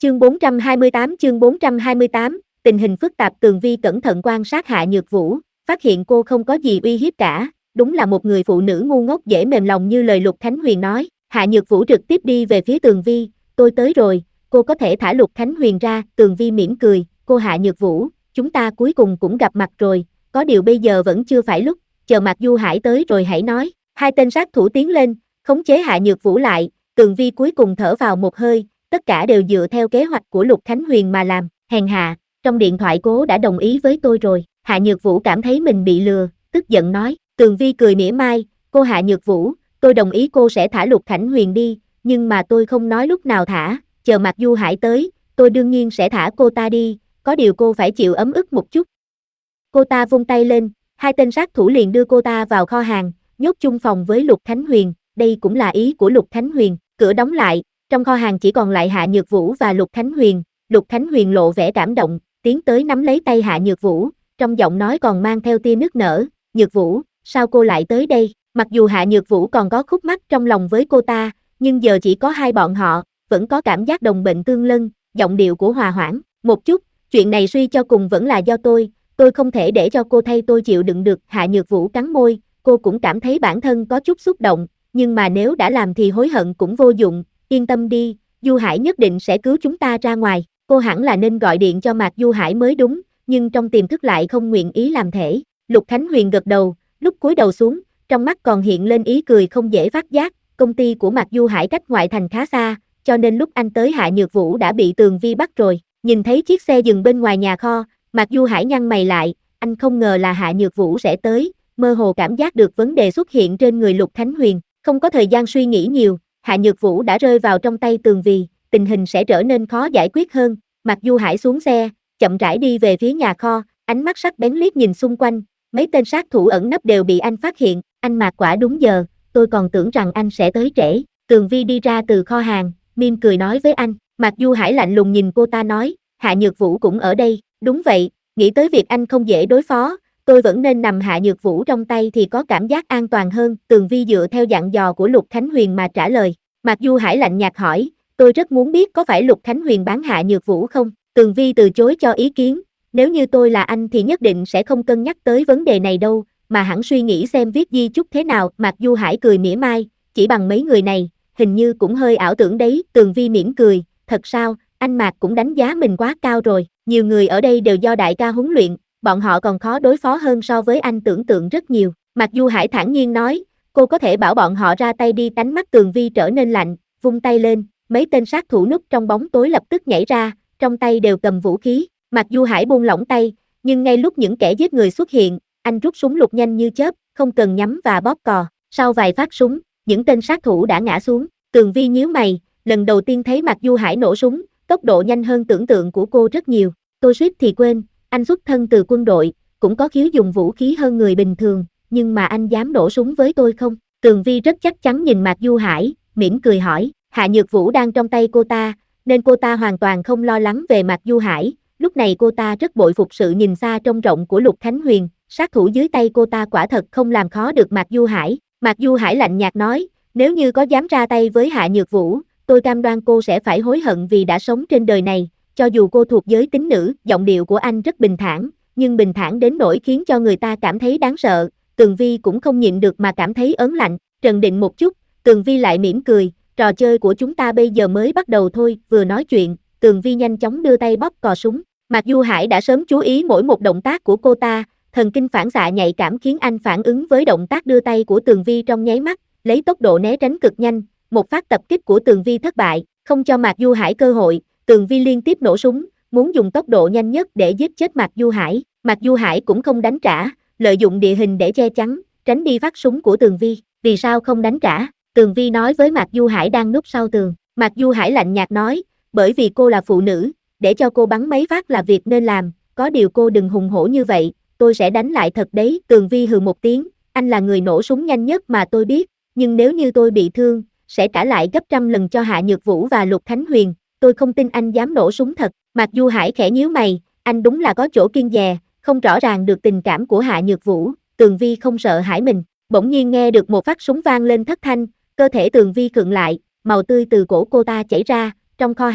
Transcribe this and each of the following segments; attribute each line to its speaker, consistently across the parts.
Speaker 1: Chương 428, tình hình phức tạp. Tường Vi cẩn thận quan sát Hạ Nhược Vũ, phát hiện cô không có gì uy hiếp cả, đúng là một người phụ nữ ngu ngốc dễ mềm lòng như lời Lục Khánh Huyền nói. Hạ Nhược Vũ trực tiếp đi về phía Tường Vi, tôi tới rồi, cô có thể thả Lục Khánh Huyền ra. Tường Vi mỉm cười, cô Hạ Nhược Vũ, chúng ta cuối cùng cũng gặp mặt rồi, có điều bây giờ vẫn chưa phải lúc, chờ Mạc Du Hải tới rồi hãy nói. Hai tên sát thủ tiến lên, khống chế Hạ Nhược Vũ lại, Tường Vi cuối cùng thở vào một hơi, tất cả đều dựa theo kế hoạch của Lục Khánh Huyền mà làm. Hèn hạ, trong điện thoại cô đã đồng ý với tôi rồi. Hạ Nhược Vũ cảm thấy mình bị lừa, tức giận nói. Tường Vi cười mỉa mai, cô Hạ Nhược Vũ, tôi đồng ý cô sẽ thả Lục Khánh Huyền đi, nhưng mà tôi không nói lúc nào thả, chờ Mạc Du Hải tới, tôi đương nhiên sẽ thả cô ta đi, có điều cô phải chịu ấm ức một chút. Cô ta vung tay lên, hai tên sát thủ liền đưa cô ta vào kho hàng, nhốt chung phòng với Lục Khánh Huyền, đây cũng là ý của Lục Khánh Huyền. Cửa đóng lại, trong kho hàng chỉ còn lại Hạ Nhược Vũ và Lục Khánh Huyền. Lục Khánh Huyền lộ vẻ cảm động, tiến tới nắm lấy tay Hạ Nhược Vũ, trong giọng nói còn mang theo tia nức nở. Nhược Vũ, sao cô lại tới đây? Mặc dù Hạ Nhược Vũ còn có khúc mắc trong lòng với cô ta, nhưng giờ chỉ có hai bọn họ, vẫn có cảm giác đồng bệnh tương lân. Giọng điệu của hòa hoãn một chút, chuyện này suy cho cùng vẫn là do tôi không thể để cho cô thay tôi chịu đựng được. Hạ Nhược Vũ cắn môi, cô cũng cảm thấy bản thân có chút xúc động, nhưng mà nếu đã làm thì hối hận cũng vô dụng. Yên tâm đi, Du Hải nhất định sẽ cứu chúng ta ra ngoài. Cô hẳn là nên gọi điện cho Mạc Du Hải mới đúng, nhưng trong tiềm thức lại không nguyện ý làm thể. Lục Khánh Huyền gật đầu, lúc cúi đầu xuống, trong mắt còn hiện lên ý cười không dễ phát giác. Công ty của Mạc Du Hải cách ngoại thành khá xa, cho nên lúc anh tới Hạ Nhược Vũ đã bị Tường Vi bắt rồi. Nhìn thấy chiếc xe dừng bên ngoài nhà kho, Mạc Du Hải nhăn mày lại, anh không ngờ là Hạ Nhược Vũ sẽ tới, mơ hồ cảm giác được vấn đề xuất hiện trên người Lục Khánh Huyền, không có thời gian suy nghĩ nhiều, Hạ Nhược Vũ đã rơi vào trong tay Tường Vi, tình hình sẽ trở nên khó giải quyết hơn. Mạc Du Hải xuống xe, chậm rãi đi về phía nhà kho, ánh mắt sắc bén liếc nhìn xung quanh, mấy tên sát thủ ẩn nấp đều bị anh phát hiện. Anh Mạc quả đúng giờ, tôi còn tưởng rằng anh sẽ tới trễ. Tường Vi đi ra từ kho hàng, mỉm cười nói với anh. Mạc Du Hải lạnh lùng nhìn cô ta nói, Hạ Nhược Vũ cũng ở đây. Đúng vậy, nghĩ tới việc anh không dễ đối phó, tôi vẫn nên nằm Hạ Nhược Vũ trong tay thì có cảm giác an toàn hơn. Tường Vi dựa theo dặn dò của Lục Khánh Huyền mà trả lời. Mạc Du Hải lạnh nhạt hỏi, tôi rất muốn biết có phải Lục Khánh Huyền bán Hạ Nhược Vũ không? Tường Vi từ chối cho ý kiến, nếu như tôi là anh thì nhất định sẽ không cân nhắc tới vấn đề này đâu, mà hẳn suy nghĩ xem viết di chúc thế nào. Mạc Du Hải cười mỉa mai, chỉ bằng mấy người này, hình như cũng hơi ảo tưởng đấy. Tường Vi mỉm cười, thật sao, anh Mạc cũng đánh giá mình quá cao rồi, nhiều người ở đây đều do đại ca huấn luyện, bọn họ còn khó đối phó hơn so với anh tưởng tượng rất nhiều. Mạc Du Hải thản nhiên nói, cô có thể bảo bọn họ ra tay đi. Ánh mắt Tường Vi trở nên lạnh, vung tay lên, mấy tên sát thủ núp trong bóng tối lập tức nhảy ra, trong tay đều cầm vũ khí. Mạc Du Hải buông lỏng tay, nhưng ngay lúc những kẻ giết người xuất hiện, anh rút súng lục nhanh như chớp, không cần nhắm và bóp cò. Sau vài phát súng, những tên sát thủ đã ngã xuống. Tường Vi nhíu mày, lần đầu tiên thấy Mạc Du Hải nổ súng, tốc độ nhanh hơn tưởng tượng của cô rất nhiều. Tôi suýt thì quên, anh xuất thân từ quân đội, cũng có khiếu dùng vũ khí hơn người bình thường, nhưng mà anh dám nổ súng với tôi không? Tường Vi rất chắc chắn nhìn Mạc Du Hải, mỉm cười hỏi. Hạ Nhược Vũ đang trong tay cô ta, nên cô ta hoàn toàn không lo lắng về Mạc Du Hải. Lúc này cô ta rất bội phục sự nhìn xa trông rộng của Lục Khánh Huyền, sát thủ dưới tay cô ta quả thật không làm khó được Mạc Du Hải. Mạc Du Hải lạnh nhạt nói, nếu như có dám ra tay với Hạ Nhược Vũ, tôi cam đoan cô sẽ phải hối hận vì đã sống trên đời này, cho dù cô thuộc giới tính nữ. Giọng điệu của anh rất bình thản, nhưng bình thản đến nỗi khiến cho người ta cảm thấy đáng sợ. Tường Vi cũng không nhịn được mà cảm thấy ớn lạnh, trần định một chút, Tường Vi lại mỉm cười, trò chơi của chúng ta bây giờ mới bắt đầu thôi. Vừa nói chuyện, Tường Vi nhanh chóng đưa tay bóp cò súng. Mạc Du Hải đã sớm chú ý mỗi một động tác của cô ta, thần kinh phản xạ nhạy cảm khiến anh phản ứng với động tác đưa tay của Tường Vi trong nháy mắt, lấy tốc độ né tránh cực nhanh. Một phát tập kích của Tường Vi thất bại, không cho Mạc Du Hải cơ hội, Tường Vi liên tiếp nổ súng, muốn dùng tốc độ nhanh nhất để giết chết Mạc Du Hải. Mạc Du Hải cũng không đánh trả, lợi dụng địa hình để che chắn, tránh đi phát súng của Tường Vi. Vì sao không đánh trả? Tường Vi nói với Mạc Du Hải đang núp sau tường. Mạc Du Hải lạnh nhạt nói, bởi vì cô là phụ nữ, để cho cô bắn mấy phát là việc nên làm, có điều cô đừng hùng hổ như vậy, tôi sẽ đánh lại thật đấy. Tường Vi hừ một tiếng, anh là người nổ súng nhanh nhất mà tôi biết, nhưng nếu như tôi bị thương, sẽ trả lại gấp trăm lần cho Hạ Nhược Vũ và Lục Khánh Huyền, tôi không tin anh dám nổ súng thật. Mạc Du Hải khẽ nhíu mày, anh đúng là có chỗ kiêng dè, không rõ ràng được tình cảm của Hạ Nhược Vũ. Tường Vi không sợ hãi mình, bỗng nhiên nghe được một phát súng vang lên thất thanh, cơ thể Tường Vi khựng lại, màu tươi từ cổ cô ta chảy ra. Trong kho hàng,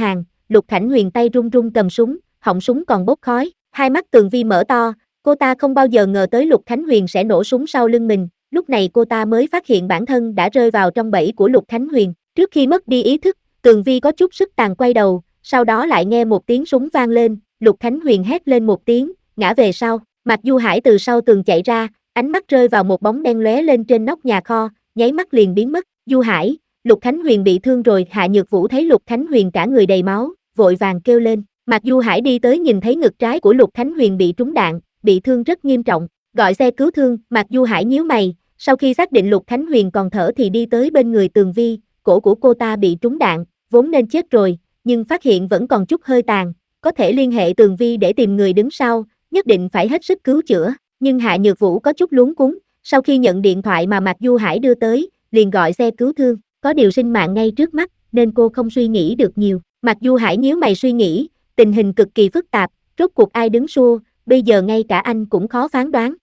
Speaker 1: Lục Khánh Huyền tay run run cầm súng, họng súng còn bốc khói, hai mắt Tường Vi mở to, cô ta không bao giờ ngờ tới Lục Khánh Huyền sẽ nổ súng sau lưng mình, lúc này cô ta mới phát hiện bản thân đã rơi vào trong bẫy của Lục Khánh Huyền. Trước khi mất đi ý thức, Tường Vi có chút sức tàn quay đầu, sau đó lại nghe một tiếng súng vang lên, Lục Khánh Huyền hét lên một tiếng, ngã về sau. Mạc Du Hải từ sau tường chạy ra, ánh mắt rơi vào một bóng đen lóe lên trên nóc nhà kho, nháy mắt liền biến mất. Du Hải, Lục Khánh Huyền bị thương rồi. Hạ Nhược Vũ thấy Lục Khánh Huyền cả người đầy máu, vội vàng kêu lên. Mạc Du Hải đi tới nhìn thấy ngực trái của Lục Khánh Huyền bị trúng đạn, bị thương rất nghiêm trọng, gọi xe cứu thương. Mạc Du Hải nhíu mày, sau khi xác định Lục Khánh Huyền còn thở thì đi tới bên người Tường Vi, cổ của cô ta bị trúng đạn, vốn nên chết rồi, nhưng phát hiện vẫn còn chút hơi tàn, có thể liên hệ Tường Vi để tìm người đứng sau, nhất định phải hết sức cứu chữa. Nhưng Hạ Nhược Vũ có chút luống cuống, sau khi nhận điện thoại mà Mạc Du Hải đưa tới, liền gọi xe cứu thương, có điều sinh mạng ngay trước mắt, nên cô không suy nghĩ được nhiều. Mạc Du Hải nhíu mày suy nghĩ, tình hình cực kỳ phức tạp, rốt cuộc ai đứng xua, bây giờ ngay cả anh cũng khó phán đoán.